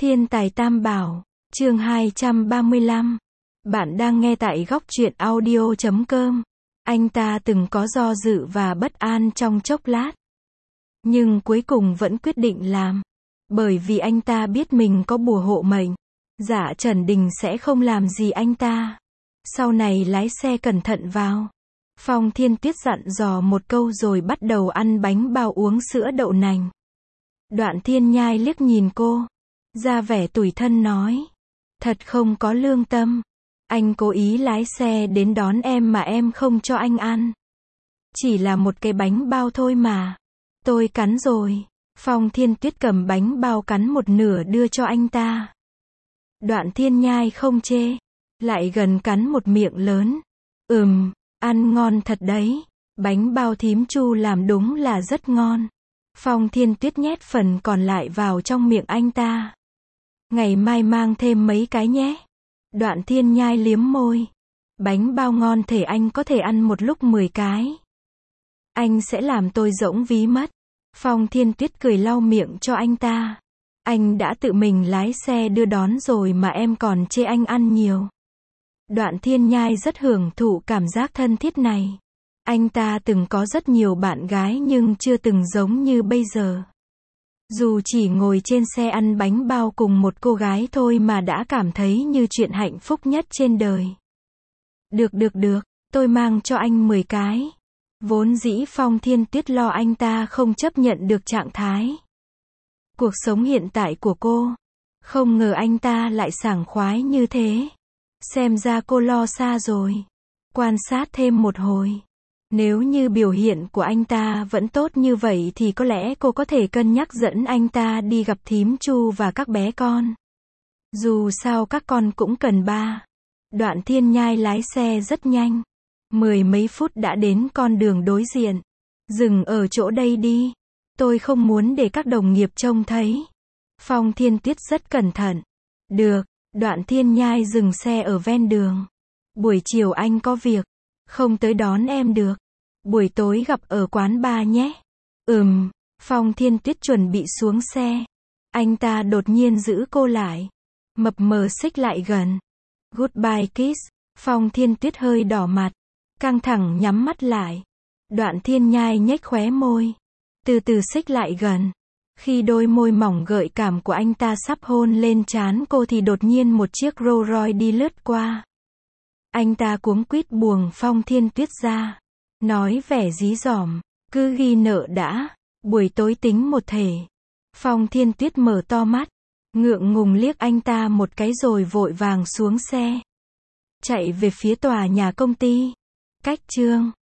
Thiên tài Tam Bảo, chương 235. Bạn đang nghe tại góc truyện audio.com. Anh ta từng có do dự và bất an trong chốc lát. Nhưng cuối cùng vẫn quyết định làm. Bởi vì anh ta biết mình có bùa hộ mệnh. Dạ Trần Đình sẽ không làm gì anh ta. Sau này lái xe cẩn thận vào. Phong Thiên Tuyết dặn dò một câu rồi bắt đầu ăn bánh bao uống sữa đậu nành. Đoạn Thiên Nhai liếc nhìn cô. Ra vẻ tủi thân nói. Thật không có lương tâm. Anh cố ý lái xe đến đón em mà em không cho anh ăn. Chỉ là một cái bánh bao thôi mà. Tôi cắn rồi. Phong Thiên Tuyết cầm bánh bao cắn một nửa đưa cho anh ta. Đoạn Thiên Nhai không chê. Lại gần cắn một miệng lớn. Ăn ngon thật đấy. Bánh bao thím Chu làm đúng là rất ngon. Phong Thiên Tuyết nhét phần còn lại vào trong miệng anh ta. Ngày mai mang thêm mấy cái nhé. Đoạn Thiên Nhai liếm môi. Bánh bao ngon thể anh có thể ăn một lúc 10 cái. Anh sẽ làm tôi rỗng ví mất. Phong Thiên Tuyết cười lau miệng cho anh ta. Anh đã tự mình lái xe đưa đón rồi mà em còn chê anh ăn nhiều. Đoạn Thiên Nhai rất hưởng thụ cảm giác thân thiết này. Anh ta từng có rất nhiều bạn gái nhưng chưa từng giống như bây giờ. Dù chỉ ngồi trên xe ăn bánh bao cùng một cô gái thôi mà đã cảm thấy như chuyện hạnh phúc nhất trên đời. Được, tôi mang cho anh 10 cái. Vốn dĩ Phong Thiên Tuyết lo anh ta không chấp nhận được trạng thái cuộc sống hiện tại của cô. Không ngờ anh ta lại sảng khoái như thế. Xem ra cô lo xa rồi. Quan sát thêm một hồi. Nếu như biểu hiện của anh ta vẫn tốt như vậy thì có lẽ cô có thể cân nhắc dẫn anh ta đi gặp thím Chu và các bé con. Dù sao các con cũng cần ba. Đoạn Thiên Nhai lái xe rất nhanh. 10 mấy phút đã đến con đường đối diện. Dừng ở chỗ đây đi. Tôi không muốn để các đồng nghiệp trông thấy. Phong Thiên Tuyết rất cẩn thận. Được. Đoạn Thiên Nhai dừng xe ở ven đường. Buổi chiều anh có việc. Không tới đón em được. Buổi tối gặp ở quán bar nhé. Phong Thiên Tuyết chuẩn bị xuống xe. Anh ta đột nhiên giữ cô lại. Mập mờ xích lại gần. Goodbye kiss. Phong Thiên Tuyết hơi đỏ mặt. Căng thẳng nhắm mắt lại. Đoạn Thiên Nhai nhếch khóe môi. Từ từ xích lại gần. Khi đôi môi mỏng gợi cảm của anh ta sắp hôn lên trán cô thì đột nhiên một chiếc Rolls Royce đi lướt qua. Anh ta cuống quýt buồng Phong Thiên Tuyết ra. Nói vẻ dí dỏm. Cứ ghi nợ đã. Buổi tối tính một thể. Phong Thiên Tuyết mở to mắt. Ngượng ngùng liếc anh ta một cái rồi vội vàng xuống xe. Chạy về phía tòa nhà công ty. Cách chương